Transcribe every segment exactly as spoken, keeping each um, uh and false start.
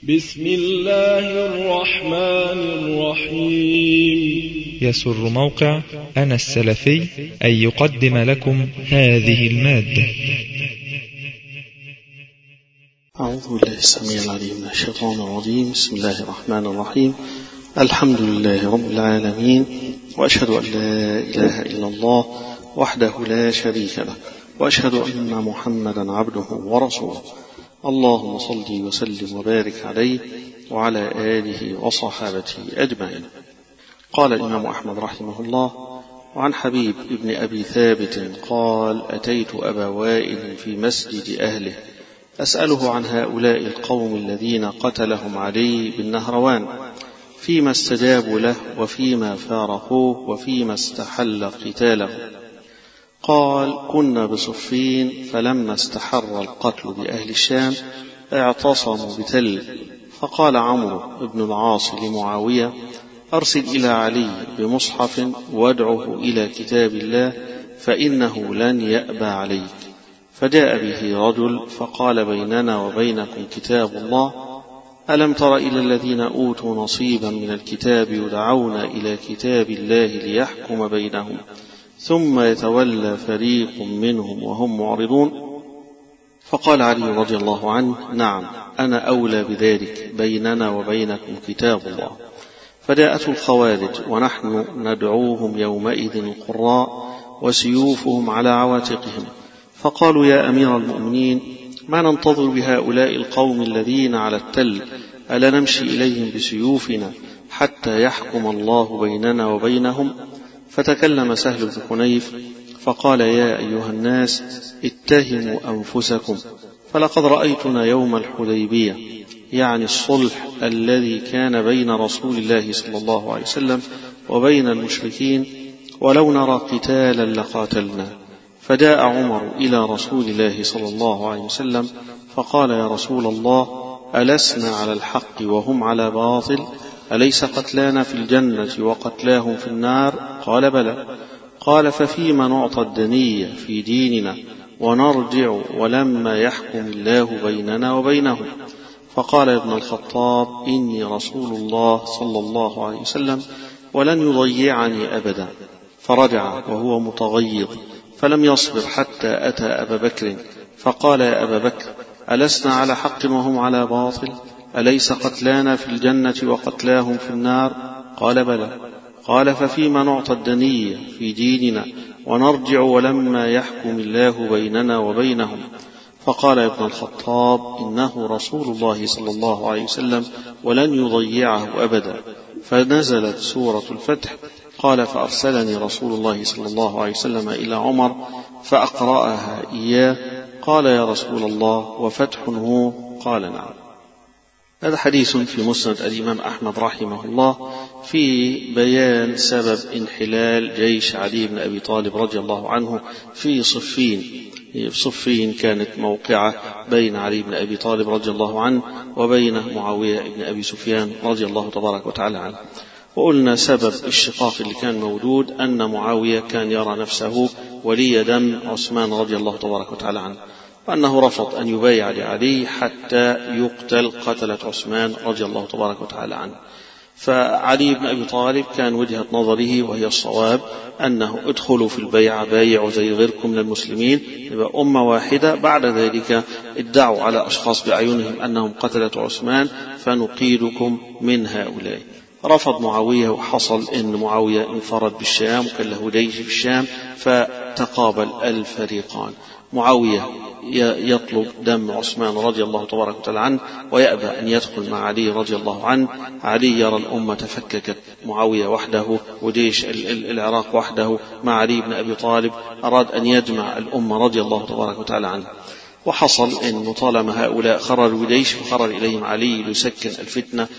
بسم الله الرحمن الرحيم. يسر موقع أنا السلفي أن يقدم لكم هذه المادة. أعوذ بالله السميع العليم من الشيطان الرجيم. بسم الله الرحمن الرحيم. الحمد لله رب العالمين، وأشهد أن لا إله إلا الله وحده لا شريك له، وأشهد أن محمدا عبده ورسوله. اللهم صل وسلم وبارك عليه وعلى آله وصحابته أجمعين. قال الإمام أحمد رحمه الله: وعن حبيب ابن أبي ثابت قال: أتيت أبا وائل في مسجد أهله أسأله عن هؤلاء القوم الذين قتلهم علي بالنهروان، فيما استجابوا له وفيما فارقوه وفيما استحل قتاله. قال: كنا بصفين، فلما استحر القتل بأهل الشام اعتصموا بتل، فقال عمرو بن العاص لمعاوية: أرسل إلى علي بمصحف وادعه إلى كتاب الله، فإنه لن يأبى عليك. فجاء به رجل فقال: بيننا وبينكم كتاب الله، ألم تر إلى الذين أوتوا نصيبا من الكتاب يدعون إلى كتاب الله ليحكم بينهم، ثم يتولى فريق منهم وهم معرضون؟ فقال علي رضي الله عنه: نعم، أنا أولى بذلك، بيننا وبينكم كتاب الله. فجاءته الخوارج ونحن ندعوهم يومئذ القراء وسيوفهم على عواتقهم، فقالوا: يا أمير المؤمنين، ما ننتظر بهؤلاء القوم الذين على التل؟ ألا نمشي إليهم بسيوفنا حتى يحكم الله بيننا وبينهم؟ فتكلم سهل بن حنيف فقال: يا أيها الناس، اتهموا أنفسكم، فلقد رأيتنا يوم الحديبية، يعني الصلح الذي كان بين رسول الله صلى الله عليه وسلم وبين المشركين، ولو نرى قتالا لقاتلنا. فجاء عمر إلى رسول الله صلى الله عليه وسلم فقال: يا رسول الله، ألسنا على الحق وهم على باطل؟ أليس قتلانا في الجنة وقتلاهم في النار؟ قال: بلى. قال: ففيما نعطى الدنية في ديننا ونرجع ولما يحكم الله بيننا وبينهم؟ فقال ابن الخطاب: إني رسول الله صلى الله عليه وسلم ولن يضيعني أبدا. فرجع وهو متغيظ، فلم يصبر حتى أتى أبا بكر فقال: يا أبا بكر، ألسنا على حق وهم على باطل؟ أليس قتلانا في الجنة وقتلاهم في النار؟ قال: بلى. قال: ففيما نعطى الدنية في ديننا ونرجع ولما يحكم الله بيننا وبينهم؟ فقال ابن الخطاب: إنه رسول الله صلى الله عليه وسلم ولن يضيعه أبدا. فنزلت سورة الفتح. قال: فأرسلني رسول الله صلى الله عليه وسلم إلى عمر فأقرأها إياه. قال: يا رسول الله، وفتح هو؟ قال: نعم. هذا حديث في مسند الإمام أحمد رحمه الله في بيان سبب انحلال جيش علي بن أبي طالب رضي الله عنه في صفين. صفين كانت موقعة بين علي بن أبي طالب رضي الله عنه وبين معاوية بن أبي سفيان رضي الله تبارك وتعالى عنه. وقلنا سبب الشقاق اللي كان موجود أن معاوية كان يرى نفسه ولي دم عثمان رضي الله تبارك وتعالى عنه، وأنه رفض أن يبايع لعلي حتى يقتل قتلة عثمان رضي الله تبارك وتعالى عنه. فعلي بن أبي طالب كان وجهة نظره وهي الصواب أنه ادخلوا في البيعة، بايعوا زي غيركم من المسلمين، يبقى أمة واحدة. بعد ذلك ادعوا على أشخاص بأعينهم أنهم قتلة عثمان فنقيدكم من هؤلاء. رفض معاوية، وحصل أن معاوية انفرد بالشام وكان له جيش في الشام، فتقابل الفريقان. معاوية يطلب دم عثمان رضي الله تبارك وتعالى عنه ويأبى أن يدخل مع علي رضي الله عنه. علي يرى الأمة تفككت، معاوية وحده وجيش العراق وحده مع علي بن أبي طالب، أراد أن يجمع الأمة رضي الله تبارك وتعالى عنه. وحصل أن طالما هؤلاء خرجوا جيش فخرج إليهم علي ليسكن الفتنة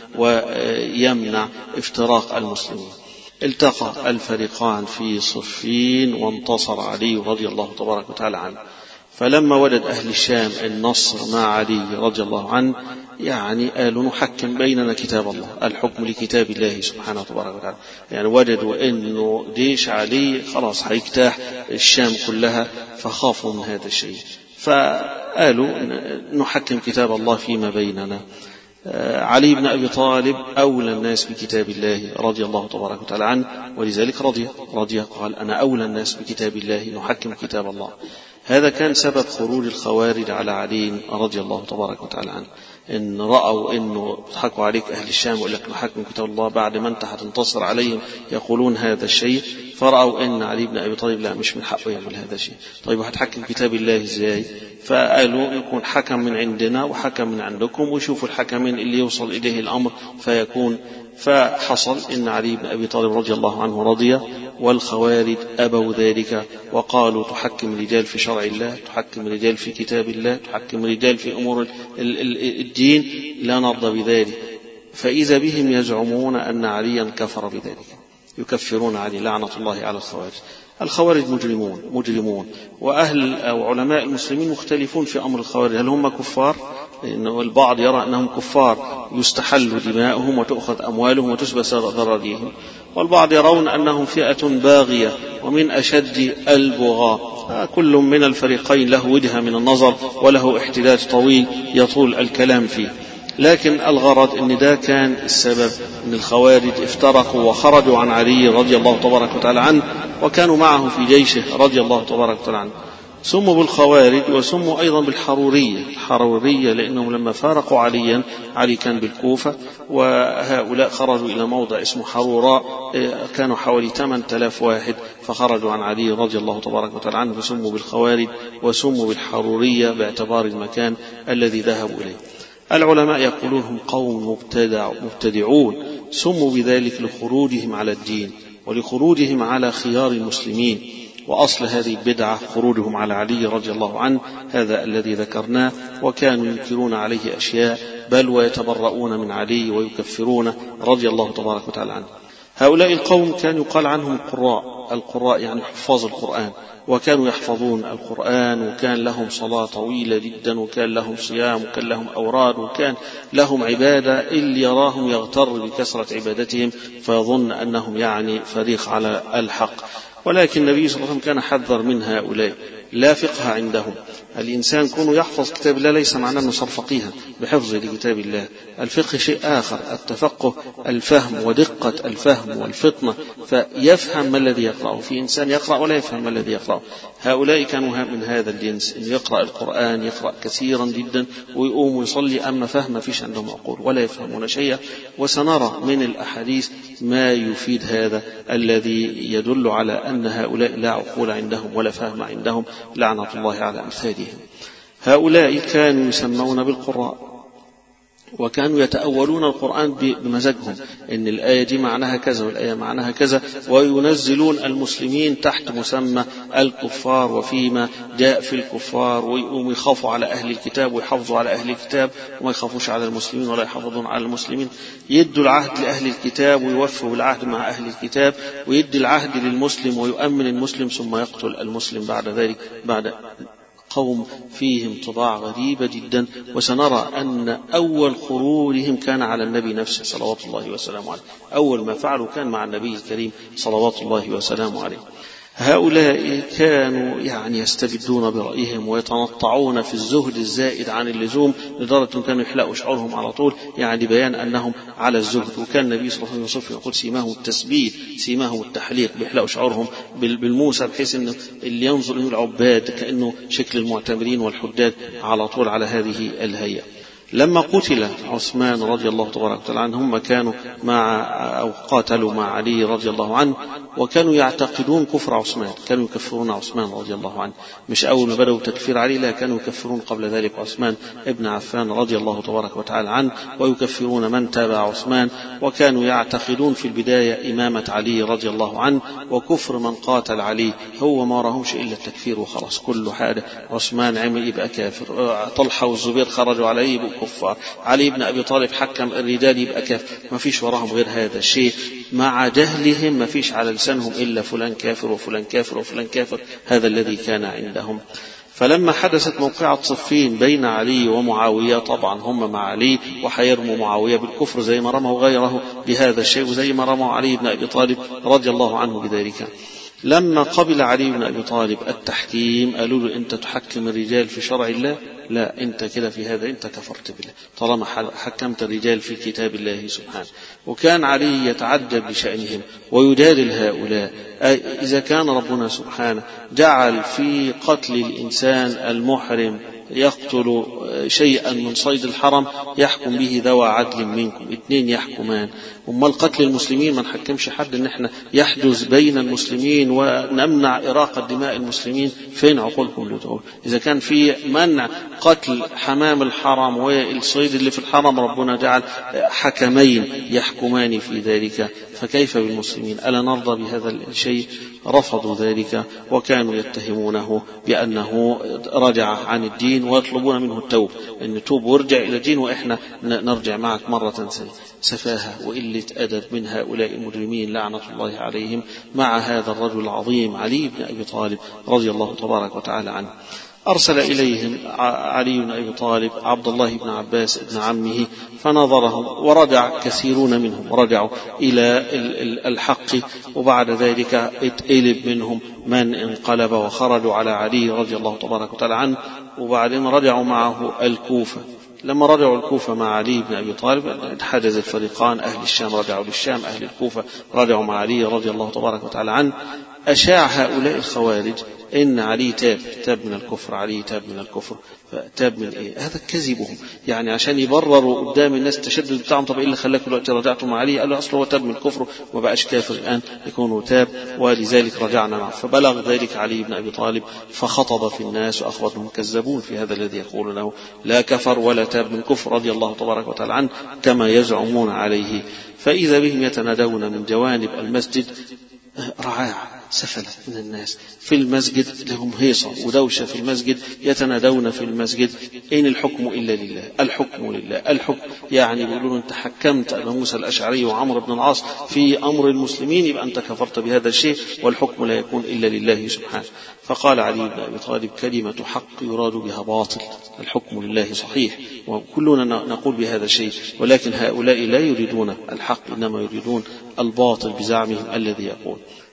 ويمنع افتراق المسلمين. التقى الفريقان في صفين وانتصر علي رضي الله تبارك وتعالى عنه. فلما وجد أهل الشام النصر مع علي رضي الله عنه، يعني قالوا: نحكم بيننا كتاب الله، الحكم لكتاب الله سبحانه وتبارك وتعالى. يعني وجدوا أنه جيش علي خلاص هيجتاح الشام كلها، فخافوا من هذا الشيء، فقالوا: نحكم كتاب الله فيما بيننا. علي بن أبي طالب أولى الناس بكتاب الله رضي الله تبارك وتعالى عنه، ولذلك رضي رضي قال أنا أولى الناس بكتاب الله نحكم كتاب الله. هذا كان سبب خروج الخوارج على علي رضي الله تبارك وتعالى عنه، إن رأوا إنه يضحكوا عليك أهل الشام ويقول لك نحكم كتاب الله بعد ما أنت هتنتصر عليهم يقولون هذا الشيء، فرأوا إن علي بن أبي طالب لا مش من حقه يعمل هذا الشيء. طيب هتحكم كتاب الله إزاي؟ فقالوا يكون حكم من عندنا وحكم من عندكم ويشوفوا الحكمين اللي يوصل إليه الأمر فيكون. فحصل إن علي بن أبي طالب رضي الله عنه رضي، والخوارج أبوا ذلك وقالوا تحكم رجال في شرع الله، تحكم رجال في كتاب الله، تحكم رجال في أمور الدين، لا نرضى بذلك. فإذا بهم يزعمون أن عليا كفر بذلك، يكفرون علي لعنة الله على الخوارج. الخوارج مجرمون مجرمون وأهل أو علماء المسلمين مختلفون في أمر الخوارج، هل هم كفار؟ إنه البعض يرى أنهم كفار يستحل دماؤهم وتؤخذ أموالهم وتسبس ضررهم، والبعض يرون أنهم فئة باغية ومن أشد البغاة. كل من الفريقين له وجهة من النظر وله احتجاج طويل يطول الكلام فيه، لكن الغرض أن ده كان السبب أن الخوارج افترقوا وخرجوا عن علي رضي الله تبارك وتعالى عنه وكانوا معه في جيشه رضي الله تبارك وتعالى عنه. سموا بالخوارج وسموا أيضا بالحرورية، الحرورية لأنهم لما فارقوا عليا، علي كان بالكوفة وهؤلاء خرجوا إلى موضع اسمه حروراء، كانوا حوالي ثمانية آلاف واحد فخرجوا عن علي رضي الله تبارك وتعالى عنه فسموا بالخوارج وسموا بالحرورية باعتبار المكان الذي ذهبوا إليه. العلماء يقولون هم قوم مبتدع مبتدعون، سموا بذلك لخروجهم على الدين ولخروجهم على خيار المسلمين، وأصل هذه البدعة خروجهم على علي رضي الله عنه، هذا الذي ذكرناه، وكانوا ينكرون عليه أشياء بل ويتبرؤون من علي ويكفرون رضي الله تبارك وتعالى عنه. هؤلاء القوم كان يقال عنهم القراء، القراء يعني حفاظ القرآن، وكانوا يحفظون القرآن وكان لهم صلاة طويلة جدا وكان لهم صيام وكان لهم أوراد وكان لهم عبادة، اللي يراهم يغتر بكثرة عبادتهم فيظن أنهم يعني فريق على الحق. ولكن النبي صلى الله عليه وسلم كان حذر من هؤلاء، لا فقه عندهم. الإنسان كونه يحفظ كتاب الله ليس معناه أنه صار فقيها بحفظه لكتاب الله، الفقه شيء آخر، التفقه الفهم ودقة الفهم والفطنة، فيفهم ما الذي يقرأه. في إنسان يقرأ ولا يفهم ما الذي يقرأه، هؤلاء كانوا من هذا الجنس، إن يقرأ القرآن يقرأ كثيرا جدا ويقوم ويصلي، أما فهم ما فيش عندهم عقول ولا يفهمون شيئا. وسنرى من الأحاديث ما يفيد هذا الذي يدل على أن هؤلاء لا عقول عندهم ولا فهم عندهم، لعنة الله على أمثالهم. هؤلاء كانوا يسمون بالقراء وكانوا يتأولون القرآن بمزاجهم، إن الآية دي معناها كذا والآية معناها كذا، وينزلون المسلمين تحت مسمى الكفار وفيما جاء في الكفار، ويقوموا يخافوا على أهل الكتاب ويحافظوا على أهل الكتاب وما يخافوش على المسلمين ولا يحافظون على المسلمين، يدوا العهد لأهل الكتاب ويوفوا بالعهد مع أهل الكتاب، ويدي العهد للمسلم ويؤمن المسلم ثم يقتل المسلم بعد ذلك. بعد قوم فيهم طباع غريبة جدا، وسنرى أن أول خروجهم كان على النبي نفسه صلوات الله وسلامه عليه، أول ما فعلوا كان مع النبي الكريم صلوات الله وسلامه عليه. هؤلاء كانوا يعني يستبدون برأيهم ويتنطعون في الزهد الزائد عن اللزوم، لدرجة أن كانوا يحلقوا شعورهم على طول، يعني بيان أنهم على الزهد. وكان النبي صلى الله عليه وسلم يقول سيماهم التسبيد، سيماهم التحليق، بيحلقوا شعورهم بالموسى بحيث أن اللي ينظر إلى العباد كأنه شكل المعتمرين والحداد على طول على هذه الهيئة. لما قتل عثمان رضي الله تبارك وتعالى عنه، هم كانوا مع أو قاتلوا مع علي رضي الله عنه، وكانوا يعتقدون كفر عثمان، كانوا يكفرون عثمان رضي الله عنه، مش أول ما بدأوا تكفير علي، لا، كانوا يكفرون قبل ذلك عثمان ابن عفان رضي الله تبارك وتعالى عنه، ويكفرون من تابع عثمان، وكانوا يعتقدون في البداية إمامة علي رضي الله عنه وكفر من قاتل علي، هو ما راهمش إلا التكفير وخلاص، كل حاجة عثمان عمل يبقى كافر، طلحة والزبير خرجوا عليه يبقى كفار، علي بن أبي طالب حكم الرجال يبقى كافر، ما فيش وراهم غير هذا الشيء، مع جهلهم ما فيش على لسانهم إلا فلان كافر وفلان كافر وفلان كافر، هذا الذي كان عندهم. فلما حدثت موقعة صفين بين علي ومعاوية، طبعا هم مع علي وحيرموا معاوية بالكفر زي ما رموا غيره بهذا الشيء، وزي ما رموا علي بن أبي طالب رضي الله عنه بذلك. لما قبل علي بن أبي طالب التحكيم قالوا له أنت تحكم الرجال في شرع الله؟ لا، أنت كده في هذا أنت كفرت بالله طالما حكمت الرجال في كتاب الله سبحانه. وكان علي يتعجب بشأنهم ويجادل هؤلاء. إذا كان ربنا سبحانه جعل في قتل الإنسان المحرم يقتل شيئا من صيد الحرم يحكم به ذوى عدل منكم، اثنين يحكمان، أما القتل المسلمين ما نحكمش حد ان احنا يحدث بين المسلمين ونمنع إراقة دماء المسلمين، فين عقولكم لتقول؟ إذا كان في منع قتل حمام الحرم والصيد اللي في الحرم ربنا جعل حكمين يحكمان في ذلك، فكيف بالمسلمين؟ ألا نرضى بهذا الشيء؟ رفضوا ذلك وكانوا يتهمونه بأنه رجع عن الدين ويطلبون منه التوب، أن توب وارجع إلى الدين وإحنا نرجع معك مرة ثانية. سفاهة وقلة أدب من هؤلاء المجرمين لعنة الله عليهم مع هذا الرجل العظيم علي بن أبي طالب رضي الله تبارك وتعالى عنه. أرسل إليهم علي بن أبي طالب عبد الله بن عباس ابن عمه فنظرهم، ورجع كثيرون منهم رجعوا إلى الحق، وبعد ذلك اتقلب منهم من انقلب وخرجوا على علي رضي الله تبارك وتعالى عنه، وبعدين رجعوا معه الكوفة. لما رجعوا الكوفة مع علي بن أبي طالب حجز الفريقان، أهل الشام رجعوا للشام، أهل الكوفة رجعوا مع علي رضي الله تبارك وتعالى عنه. أشاع هؤلاء الخوارج إن علي تاب تاب من الكفر، علي تاب من الكفر. فتاب من إيه؟ هذا كذبهم، يعني عشان يبرروا قدام الناس التشدد بتاعهم. طب إيه اللي خلاك دلوقتي رجعتوا مع علي؟ قالوا أصله هو تاب من الكفر وما بقاش كافر الآن، يكون تاب ولذلك رجعنا معه. فبلغ ذلك علي بن أبي طالب فخطب في الناس وأخبرهم كذبون في هذا الذي يقولونه، لا كفر ولا تاب من كفر رضي الله تبارك وتعالى عنه كما يزعمون عليه. فإذا بهم يتنادون من جوانب المسجد رعاع سفلة من الناس في المسجد، لهم هيصة ودوشة في المسجد، يتنادون في المسجد إن الحكم إلا لله، الحكم لله، الحكم. يعني بيقولون أنت حكمت أبا موسى الأشعري وعمر بن العاص في أمر المسلمين يبقى أنت كفرت بهذا الشيء، والحكم لا يكون إلا لله سبحانه. فقال علي بن أبي طالب كلمة حق يراد بها باطل، الحكم لله صحيح وكلنا نقول بهذا الشيء، ولكن هؤلاء لا يريدون الحق إنما يريدون الباطل بزعمهم الذي يقول.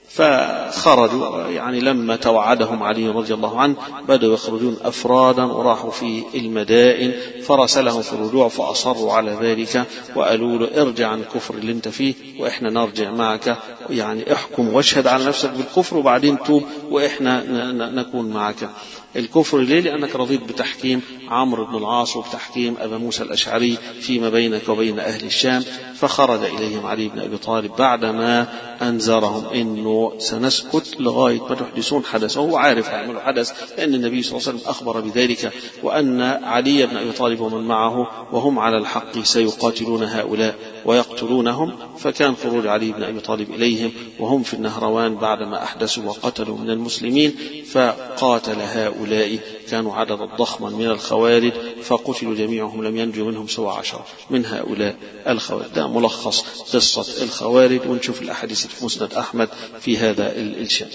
فخرجوا، يعني لما توعدهم علي رضي الله عنه بدأوا يخرجون أفرادا وراحوا في المدائن، فرسلهم في الرجوع فأصروا على ذلك وقالوا له ارجع عن الكفر اللي انت فيه وإحنا نرجع معك، يعني احكم واشهد على نفسك بالكفر وبعدين توب وإحنا نكون معك. الكفر ليه؟ لأنك رضيت بتحكيم عمرو بن العاص وبتحكيم أبا موسى الأشعري فيما بينك وبين أهل الشام. فخرج إليهم علي بن أبي طالب بعدما أنذرهم إنه سنسكت لغاية ما تحدثون حدث، وهو عارف يعملوا حدث لأن النبي صلى الله عليه وسلم أخبر بذلك، وأن علي بن أبي طالب ومن معه وهم على الحق سيقاتلون هؤلاء ويقتلونهم. فكان خروج علي بن أبي طالب إليهم وهم في النهروان بعدما أحدثوا وقتلوا من المسلمين، فقاتل هؤلاء، كانوا عددا ضخما من الخوارج فقتلوا جميعهم، لم ينجو منهم سوى عشر من هؤلاء الخوارج. ده ملخص قصة الخوارج، ونشوف الأحاديث في مسند أحمد في هذا الشأن.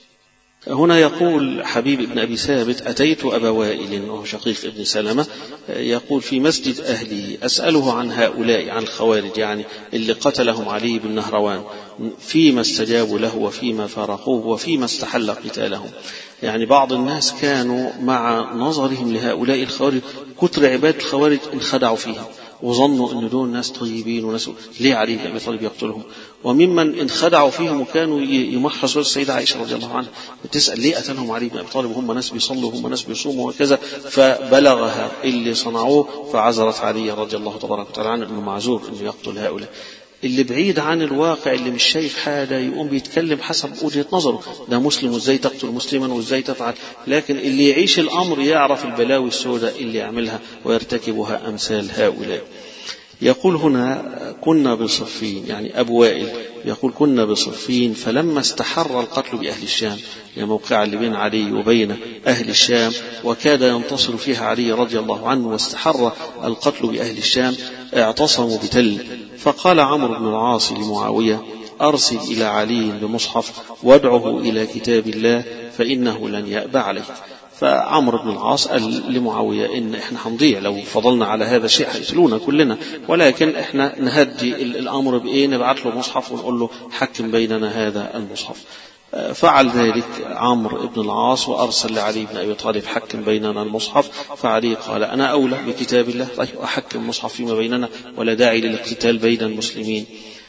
هنا يقول حبيب بن أبي ثابت أتيت أبا وائل وهو شقيق ابن سلمة يقول في مسجد أهله أسأله عن هؤلاء، عن الخوارج يعني اللي قتلهم علي بن نهروان، فيما استجابوا له وفيما فارقوه وفيما استحل قتالهم. يعني بعض الناس كانوا مع نظرهم لهؤلاء الخوارج كتر عباد الخوارج انخدعوا فيهم وظنوا أن دول ناس طيبين وناس ليه علي بن أبي طالب يقتلهم، وممن انخدعوا فيهم وكانوا يمحصوا السيدة عائشة رضي الله عنها وتسأل ليه قتلهم علي بن أبي طالب وهم ناس بيصلوا وهم ناس بيصوموا وكذا، فبلغها اللي صنعوه فعذرت علي رضي الله تبارك وتعالى عنه أنه معذور أنه يقتل هؤلاء. اللي بعيد عن الواقع اللي مش شايف حاجة يقوم بيتكلم حسب وجهة نظره، ده مسلم وازاي تقتل مسلما وازاي تفعل، لكن اللي يعيش الأمر يعرف البلاوي السوداء اللي يعملها ويرتكبها أمثال هؤلاء. يقول هنا كنا بصفين، يعني أبو وائل يقول كنا بصفين فلما استحر القتل بأهل الشام، يعني موقع اللي بين علي وبين أهل الشام وكاد ينتصر فيها علي رضي الله عنه، واستحر القتل بأهل الشام اعتصموا بتل. فقال عمرو بن العاص لمعاوية أرسل إلى علي بمصحف وادعه إلى كتاب الله فإنه لن يأبى عليه. فعمرو بن العاص قال لمعاوية إن إحنا هنضيع لو فضلنا على هذا الشيء، هيقتلونا كلنا، ولكن إحنا نهدي الأمر بإيه، نبعث له مصحف ونقول له حكم بيننا هذا المصحف. فعل ذلك عمرو بن العاص وأرسل لعلي بن أبي طالب حكم بيننا المصحف، فعلي قال أنا أولى بكتاب الله، طيب أحكم المصحف فيما بيننا ولا داعي للاقتتال بين المسلمين.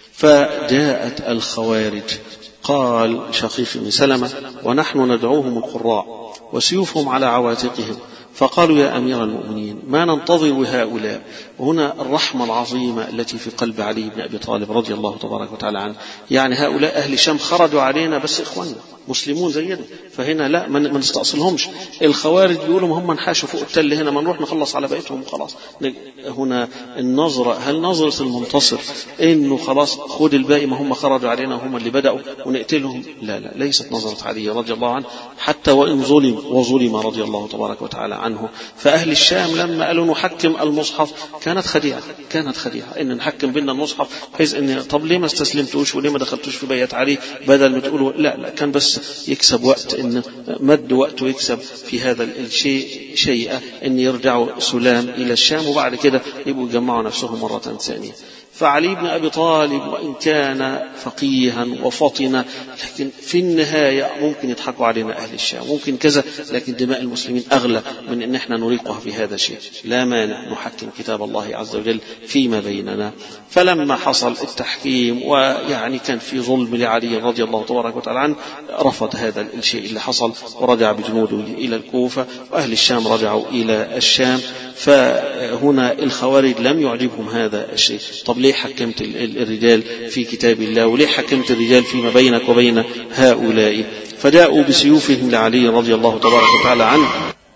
فجاءت الخوارج، قال شقيق بن سلمة ونحن ندعوهم القراء وسيوفهم على عواتقهم، فقالوا يا أمير المؤمنين ما ننتظر هؤلاء. وهنا الرحمة العظيمة التي في قلب علي بن أبي طالب رضي الله تبارك وتعالى عنه، يعني هؤلاء أهل الشام خرجوا علينا بس إخواننا مسلمون زينا، فهنا لا ما نستأصلهمش. الخوارج بيقولوا هم نحاشوا فوق التل هنا، ما نروح نخلص على بيتهم وخلاص. هنا النظرة، هل نظرة المنتصر إنه خلاص خد الباقي ما هم خرجوا علينا وهم اللي بدأوا ونقتلهم؟ لا لا، ليست نظرة علي رضي الله عنه، حتى وإن ظلم وظلم رضي الله تبارك وتعالى عنه. فأهل الشام لما قالوا نحكم المصحف كانت خديعة، كانت خديعة إن نحكم بيننا المصحف، بحيث إن طب ليه ما استسلمتوش وليه ما دخلتوش في بيعة علي بدل ما تقولوا لا لا، كان بس يكسب وقت، إن مد وقت ويكسب في هذا الشيء شيئا إن يرجعوا سلام إلى الشام وبعد كده يبقوا يجمعوا نفسهم مرة ثانية. فعلي بن أبي طالب وإن كان فقيها وفطنا، لكن في النهاية ممكن يضحكوا علينا أهل الشام ممكن كذا، لكن دماء المسلمين أغلى من أن احنا نريقها في هذا الشيء. لا مانع نحكم كتاب الله عز وجل فيما بيننا. فلما حصل التحكيم ويعني كان في ظلم لعلي رضي الله تبارك وتعالى عنه، رفض هذا الشيء اللي حصل ورجع بجنوده إلى الكوفة، وأهل الشام رجعوا إلى الشام. فهنا الخوارج لم يعجبهم هذا الشيء. طب ليه حكمت الرجال في كتاب الله وليه حكمت الرجال فيما بينك وبين هؤلاء؟ فجاءوا بسيوفهم لعلي رضي الله تبارك وتعالى عنه.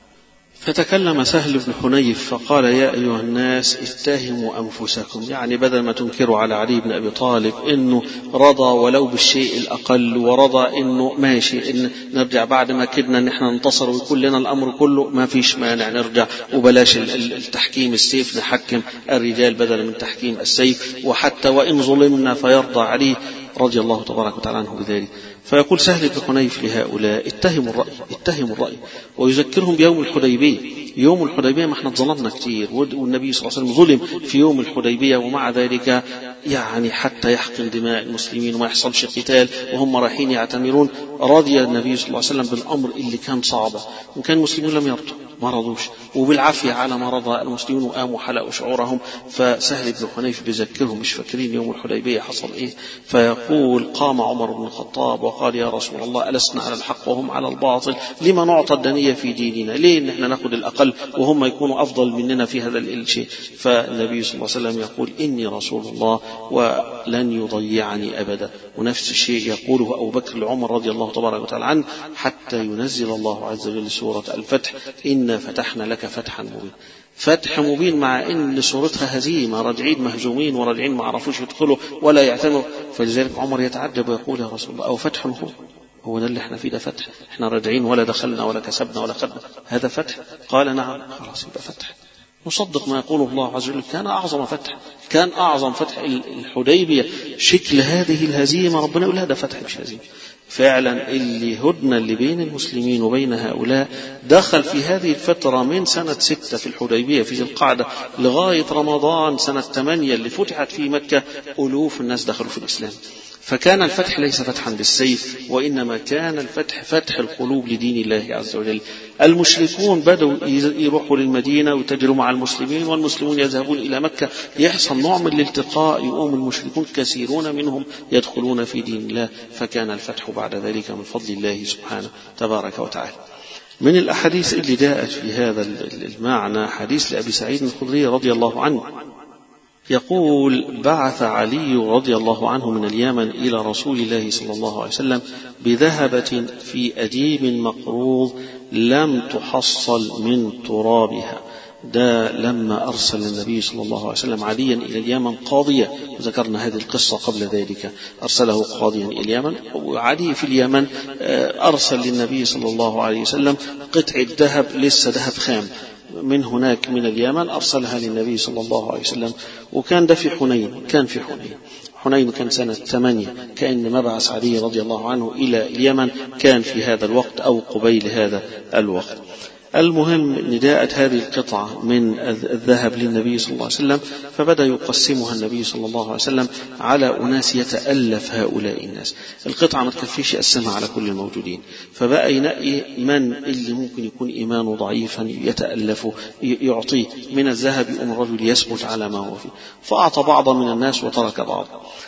فتكلم سهل بن حنيف فقال يا أيها الناس اتهموا أنفسكم، يعني بدل ما تنكروا على علي بن أبي طالب إنه رضى ولو بالشيء الأقل، ورضى إنه ماشي إن نرجع بعد ما كدنا إن احنا ننتصر ويكون لنا الأمر كله، ما فيش مانع نرجع وبلاش التحكيم السيف، نحكم الرجال بدل من تحكيم السيف، وحتى وإن ظلمنا فيرضى عليه رضي الله تبارك وتعالى عنه بذلك. فيقول سهل بن حنيف لهؤلاء اتهموا الرأي، اتهموا الرأي، ويذكرهم بيوم الحديبية. يوم الحديبية ما احنا ظلمنا كتير، والنبي صلى الله عليه وسلم ظلم في يوم الحديبية، ومع ذلك يعني حتى يحقن دماء المسلمين وما يحصلش قتال وهم رايحين يعتمرون، رضي النبي صلى الله عليه وسلم بالأمر اللي كان صعب، وكان المسلمين لم يرضوا ما رضوش، وبالعافية على ما رضى المسلمين وقاموا حلقوا شعورهم. فسهل بن حنيف بيذكرهم مش فاكرين يوم الحديبية حصل ايه. فيقول قام عمر بن الخطاب وقال يا رسول الله ألسنا على الحق وهم على الباطل، لما نعطى الدنية في ديننا؟ ليه ان احنا ناخد الأقل وهم يكونوا أفضل مننا في هذا الشيء؟ فالنبي صلى الله عليه وسلم يقول إني رسول الله ولن يضيعني أبدا. ونفس الشيء يقوله أبو بكر لعمر رضي الله تبارك وتعالى عنه حتى ينزل الله عز وجل سورة الفتح إنا فتحنا لك فتحا مبين. فتح مبين مع ان صورتها هزيمة، راجعين مهزومين وراجعين ما عرفوش يدخلوا ولا يعتمروا. فلذلك عمر يتعجب ويقول يا رسول الله أو فتح هو هو ده اللي احنا فيه ده فتح؟ احنا راجعين ولا دخلنا ولا كسبنا ولا خدنا، هذا فتح؟ قال نعم. خلاص يبقى فتح، نصدق ما يقوله الله عز وجل. كان أعظم فتح، كان أعظم فتح الحديبية، شكل هذه الهزيمة ربنا يقول هذا فتح مش هزيمة. فعلا اللي هدنا اللي بين المسلمين وبين هؤلاء دخل في هذه الفترة من سنة ستة في الحديبية في ذي القعدة لغاية رمضان سنة ثمانية اللي فتحت في مكة، ألوف الناس دخلوا في الإسلام. فكان الفتح ليس فتحا بالسيف، وإنما كان الفتح فتح القلوب لدين الله عز وجل. المشركون بدأوا يروحوا للمدينة ويتجروا مع المسلمين، والمسلمون يذهبون إلى مكة، يحصل نوع من الالتقاء، يقوم المشركون كثيرون منهم يدخلون في دين الله. فكان الفتح بعد ذلك من فضل الله سبحانه تبارك وتعالى. من الأحاديث اللي جاءت في هذا المعنى حديث لأبي سعيد الخدري رضي الله عنه، يقول بعث علي رضي الله عنه من اليمن إلى رسول الله صلى الله عليه وسلم بذهبة في أديب مقروض لم تحصل من ترابها. ده لما أرسل النبي صلى الله عليه وسلم عليا إلى اليمن قاضيا، وذكرنا هذه القصة قبل ذلك، أرسله قاضيا إلى اليمن، وعلي في اليمن أرسل للنبي صلى الله عليه وسلم قطعة ذهب لسه ذهب خام من هناك من اليمن، أرسلها للنبي صلى الله عليه وسلم. وكان ده في حنين، كان في حنين حنين كان سنة ثمانية، كأن مبعث علي رضي الله عنه إلى اليمن كان في هذا الوقت أو قبيل هذا الوقت. المهم أن جاءت هذه القطعة من الذهب للنبي صلى الله عليه وسلم، فبدأ يقسمها النبي صلى الله عليه وسلم على أناس يتألف هؤلاء الناس. القطعة ما تكفيش يقسمها على كل الموجودين، فبقى ينقي من اللي ممكن يكون إيمانه ضعيفا يتألفه يعطيه من الذهب، يقوم الرجل يثبت على ما هو فيه، فأعطى بعضا من الناس وترك بعض.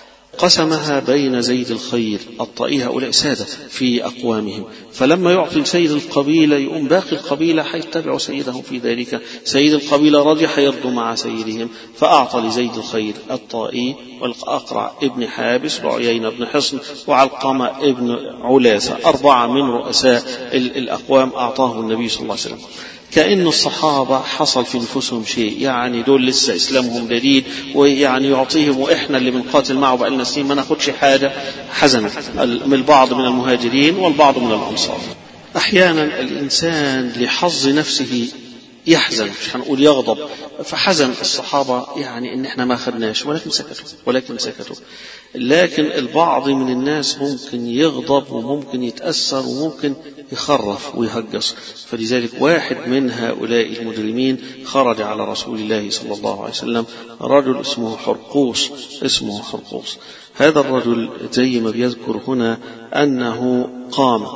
قسمها بين زيد الخير الطائي، هؤلاء سادة في أقوامهم، فلما يعطي سيد القبيلة يقوم باقي القبيلة حيتبعوا سيدهم في ذلك، سيد القبيلة رضي حيرضوا مع سيدهم، فأعطى لزيد الخير الطائي والأقرع ابن حابس وعيينة ابن حصن وعلقمة ابن علاثة، أربعة من رؤساء الأقوام أعطاه النبي صلى الله عليه وسلم. كأن الصحابة حصل في نفوسهم شيء، يعني دول لسه إسلامهم جديد ويعني يعطيهم وإحنا اللي بنقاتل معه بقالنا سنين ما ناخدش حاجة. حزن من البعض من المهاجرين والبعض من الأنصار. أحيانا الإنسان لحظ نفسه يحزن، مش هنقول يغضب، فحزن الصحابة يعني إن إحنا ما خدناش، ولكن سكتوا ولكن سكتوا. لكن البعض من الناس ممكن يغضب وممكن يتأثر وممكن يخرف ويهجس، فلذلك واحد من هؤلاء المجرمين خرج على رسول الله صلى الله عليه وسلم، رجل اسمه حرقوس اسمه حرقوس. هذا الرجل زي ما بيذكر هنا أنه قام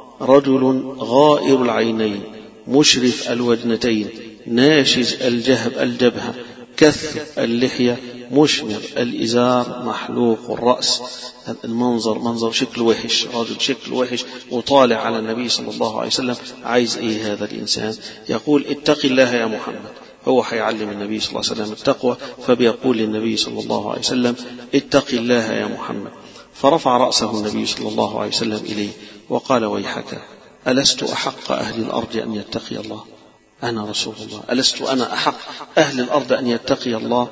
رجل غائر العينين مشرف الوجنتين ناشز الجهب الجبهة كث اللحية مشمر الإزار محلوق الرأس. المنظر منظر شكل وحش، رجل شكل وحش وطالع على النبي صلى الله عليه وسلم. عايز ايه هذا الإنسان؟ يقول اتق الله يا محمد. هو حيعلم النبي صلى الله عليه وسلم التقوى، فبيقول للنبي صلى الله عليه وسلم اتق الله يا محمد. فرفع رأسه النبي صلى الله عليه وسلم إليه وقال ويحك ألست أحق أهل الأرض أن يتقي الله؟ أنا رسول الله، ألست أنا أحق أهل الأرض أن يتقي الله؟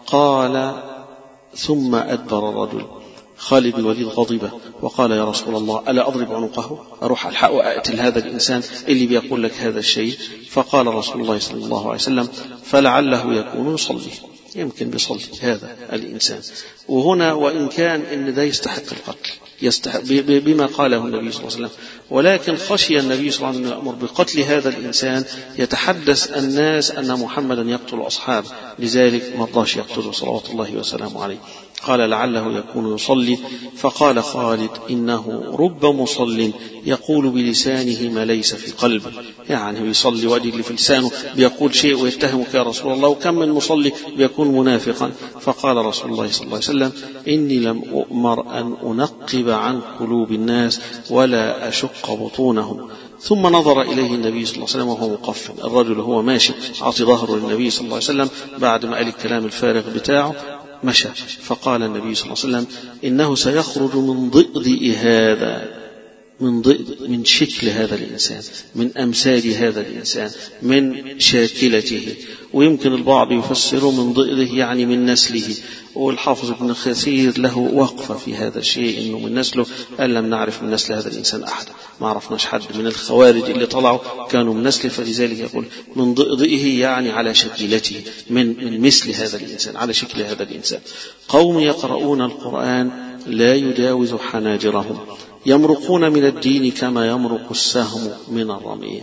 قال ثم أدبر الرجل. خالد بن الوليد غضب وقال يا رسول الله ألا أضرب عنقه؟ أروح الحق وأقتل هذا الإنسان اللي بيقول لك هذا الشيء؟ فقال رسول الله صلى الله عليه وسلم فلعله يكون يصلي، يمكن بيصلي هذا الإنسان. وهنا وإن كان إن ده يستحق القتل يستحق بما قاله النبي صلى الله عليه وسلم، ولكن خشي النبي صلى الله عليه وسلم أن يأمر بقتل هذا الإنسان يتحدث الناس أن محمدا يقتل أصحابه، لذلك ما رضاش يقتله صلوات الله وسلامه عليه. قال لعله يكون يصلي. فقال خالد إنه رب مصل يقول بلسانه ما ليس في قلبه، يعني يصلي وادي اللي في لسانه بيقول شيء ويتهمك يا رسول الله، وكم من مصلي بيكون منافقا. فقال رسول الله صلى الله عليه وسلم إني لم أؤمر أن أنقب عن قلوب الناس ولا أشق بطونهم. ثم نظر إليه النبي صلى الله عليه وسلم وهو مقفل، الرجل هو ماشي عطي ظهره للنبي صلى الله عليه وسلم بعد ما قال الكلام الفارغ بتاعه مشى. فقال النبي صلى الله عليه وسلم إنه سيخرج من ضئضئ هذا، من ضئض من شكل هذا الإنسان، من أمثال هذا الإنسان، من شاكلته. ويمكن البعض يفسره من ضئضه يعني من نسله، والحافظ ابن كثير له وقفة في هذا الشيء إنه من نسله، قال لم نعرف من نسل هذا الإنسان أحد، ما عرفناش حد من الخوارج اللي طلعوا كانوا من نسله، فلذلك يقول من ضئضئه يعني على شكلته، من, من مثل هذا الإنسان، على شكل هذا الإنسان. قوم يقرؤون القرآن لا يجاوز حناجرهم يمرقون من الدين كما يمرق السهم من الرمية.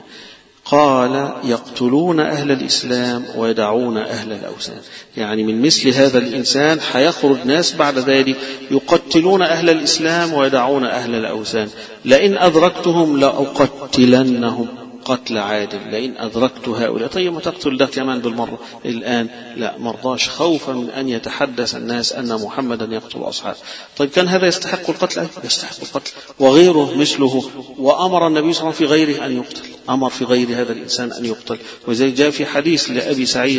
قال يقتلون أهل الإسلام ويدعون أهل الأوثان، يعني من مثل هذا الإنسان حيخرج ناس بعد ذلك يقتلون أهل الإسلام ويدعون أهل الأوثان. لئن أدركتهم لأقتلنهم قتل عادل، لئن أدركت هؤلاء. طيب ما تقتل ده كمان بالمرة الآن؟ لا، مرضاش خوفا من أن يتحدث الناس أن محمدا يقتل أصحابه. طيب كان هذا يستحق القتل؟ أي يستحق القتل، وغيره مثله. وأمر النبي صلى الله عليه وسلم في غيره أن يقتل، أمر في غير هذا الإنسان أن يقتل. وزي جاء في حديث لأبي سعيد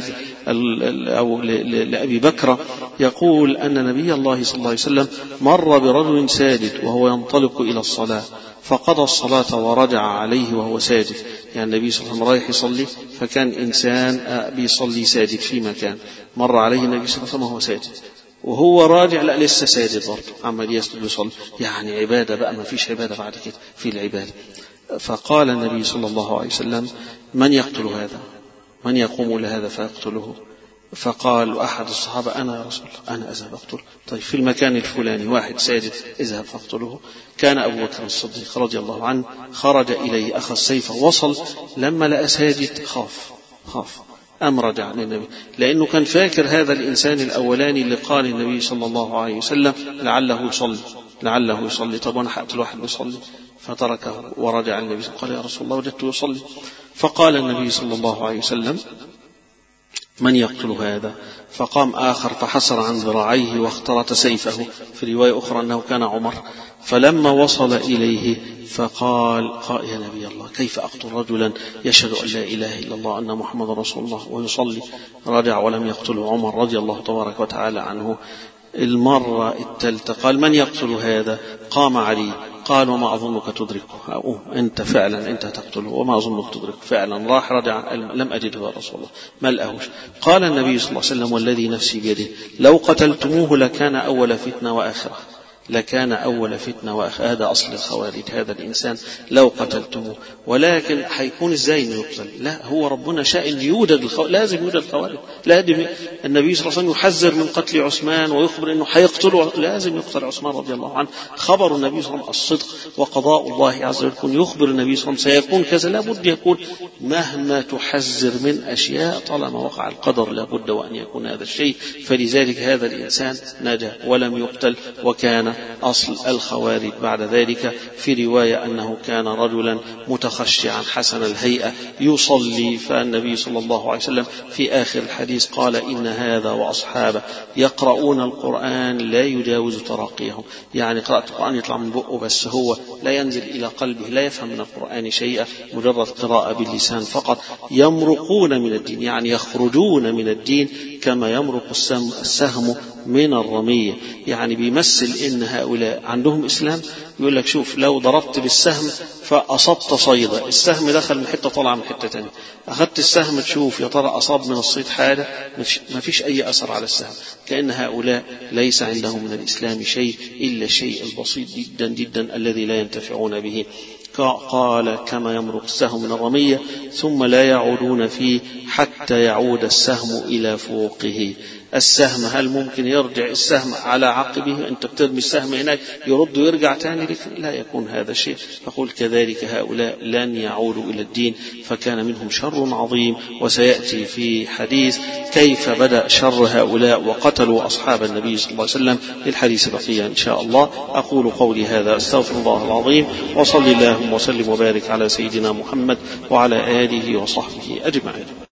أو لأبي بكر يقول أن نبي الله صلى الله عليه وسلم مر برجل ساجد وهو ينطلق إلى الصلاة فقضى الصلاة ورجع عليه وهو ساجد. يعني النبي صلى الله عليه وسلم رايح يصلي، فكان إنسان بيصلي ساجد في مكان، مر عليه النبي صلى الله عليه وسلم وهو ساجد، وهو راجع لا لسه ساجد برضه عمال يسجد ويصلي، يعني عبادة بقى، ما فيش عبادة بعد كده في العبادة. فقال النبي صلى الله عليه وسلم من يقتل هذا؟ من يقوم لهذا فيقتله؟ فقال أحد الصحابة أنا يا رسول الله أنا أذهب أقتله. طيب في المكان الفلاني واحد ساجد اذهب فاقتله. كان أبو بكر الصديق رضي الله عنه خرج إليه أخذ سيفه وصل لما لقى ساجد خاف خاف أم رجع للنبي لأنه كان فاكر هذا الإنسان الأولاني اللي قال النبي صلى الله عليه وسلم لعله يصلي لعله يصلي. طب أنا حقتل واحد يصلي فتركه ورجع النبي قال يا رسول الله وجدته يصلي. فقال النبي صلى الله عليه وسلم من يقتل هذا؟ فقام آخر فحسر عن ذراعيه واخترت سيفه. في رواية أخرى أنه كان عمر. فلما وصل إليه فقال قال يا نبي الله كيف أقتل رجلا يشهد أن لا إله إلا الله أن محمد رسول الله ويصلي؟ رجع ولم يقتله عمر رضي الله تبارك وتعالى عنه. المرة الثالثة قال من يقتل هذا؟ قام علي قال وما أظنك تدركه أوه أنت فعلا أنت تقتله وما أظنك تدركه فعلا. راح رجع لم أجده يا رسول الله ما لقاهوش. قال النبي صلى الله عليه وسلم والذي نفسي بيده لو قتلتموه لكان أول فتنة وآخرة لكان أول فتنة وآخرة. هذا أصل الخوارج هذا الإنسان لو قتلتموه. ولكن حيكون إزاي إنه يقتل؟ لا هو ربنا شاء إن يوجد الخوارج لازم يوجد الخوارج. لازم النبي صلى الله عليه وسلم يحذر من قتل عثمان ويخبر إنه حيقتله لازم يقتل عثمان رضي الله عنه. خبر النبي صلى الله عليه وسلم الصدق وقضاء الله عز وجل يخبر النبي صلى الله عليه وسلم سيكون كذا لابد يكون مهما تحذر من أشياء طالما وقع القدر لابد وأن يكون هذا الشيء. فلذلك هذا الإنسان نجا ولم يقتل وكان أصل الخوارج. بعد ذلك في رواية أنه كان رجلا متخشعا حسن الهيئة يصلي. فالنبي صلى الله عليه وسلم في آخر الحديث قال إن هذا وأصحابه يقرؤون القرآن لا يجاوز تراقيهم. يعني قراءة القرآن يطلع من بقه بس هو لا ينزل إلى قلبه لا يفهم من القرآن شيئا مجرد قراءة باللسان فقط. يمرقون من الدين يعني يخرجون من الدين كما يمرق السهم من الرمية. يعني بيمثل إن هؤلاء عندهم إسلام يقول لك شوف لو ضربت بالسهم فأصبت صيدا السهم دخل من حتة طلع من حتة تانية أخذت السهم تشوف يا ترى أصاب من الصيد حاجة ما فيش أي أثر على السهم. كأن هؤلاء ليس عندهم من الإسلام شيء إلا الشيء البسيط جدا جدا الذي لا ينتفعون به. قال كما يمرق السهم من الرمية ثم لا يعودون فيه حتى يعود السهم إلى فوقه. السهم هل ممكن يرجع السهم على عقبه؟ أنت بترمي السهم هناك يرد ويرجع تاني لك؟ لا يكون هذا الشيء. فقل كذلك هؤلاء لن يعودوا إلى الدين فكان منهم شر عظيم. وسيأتي في حديث كيف بدأ شر هؤلاء وقتلوا أصحاب النبي صلى الله عليه وسلم. للحديث بقية إن شاء الله. أقول قولي هذا أستغفر الله العظيم وصلي اللهم وسلم وبارك على سيدنا محمد وعلى آله وصحبه أجمعين.